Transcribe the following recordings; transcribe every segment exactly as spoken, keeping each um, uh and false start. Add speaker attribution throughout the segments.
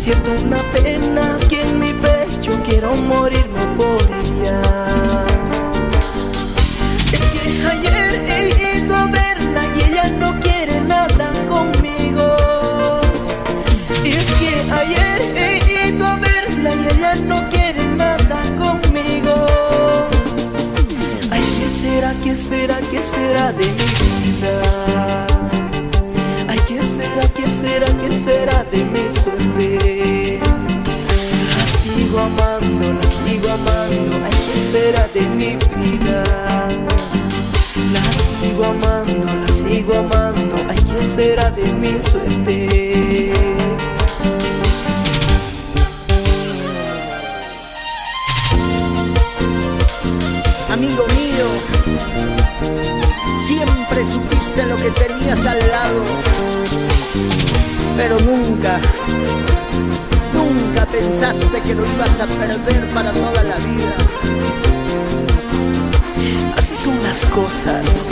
Speaker 1: Siento una pena que en mi pecho quiero morirme por ella. Es que ayer he ido a verla y ella no quiere nada conmigo. Y es que ayer he ido a verla y ella no quiere nada conmigo. Ay, ¿qué será, qué será, qué será de mi vida? Ay, ¿qué será, qué será, qué será de mi suerte? La sigo amando, la sigo amando. Ay, ¿qué será de mi vida? La sigo amando, la sigo amando. Ay, ¿qué será de mi suerte?
Speaker 2: Amigo mío, siempre supiste lo que tenías al lado, pero nunca, nunca pensaste que lo ibas a perder para toda la vida.
Speaker 1: Así son las cosas.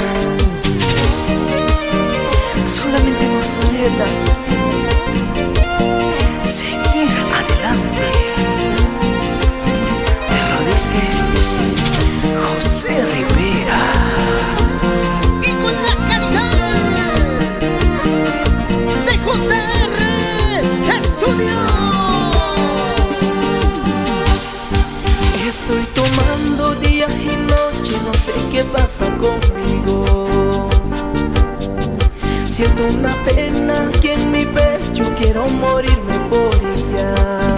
Speaker 1: Solamente nos queda seguir adelante. Te lo dice José Rivera.
Speaker 2: Y con la calidad de J R Studio.
Speaker 1: Estoy tomando día y noche, no sé qué pasa conmigo. Siento una pena que en mi pecho quiero morirme por ella.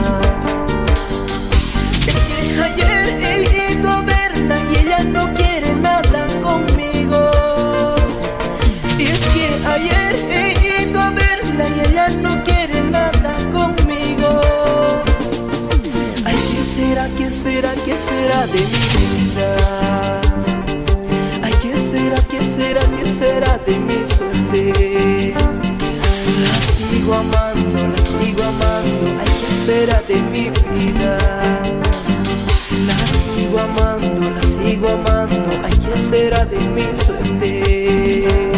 Speaker 1: Es que ayer he ido a verla y ella no quiere nada conmigo. Y es que ayer he ido a verla y ella no quiere nada conmigo. Ay, ¿qué será, qué será, qué será de mi vida? Ay, ¿qué será, qué será, qué será de mi suerte? La sigo amando, la sigo amando. Ay, ¿qué será de mi vida? La sigo amando, la sigo amando. Ay, ¿qué será de mi suerte?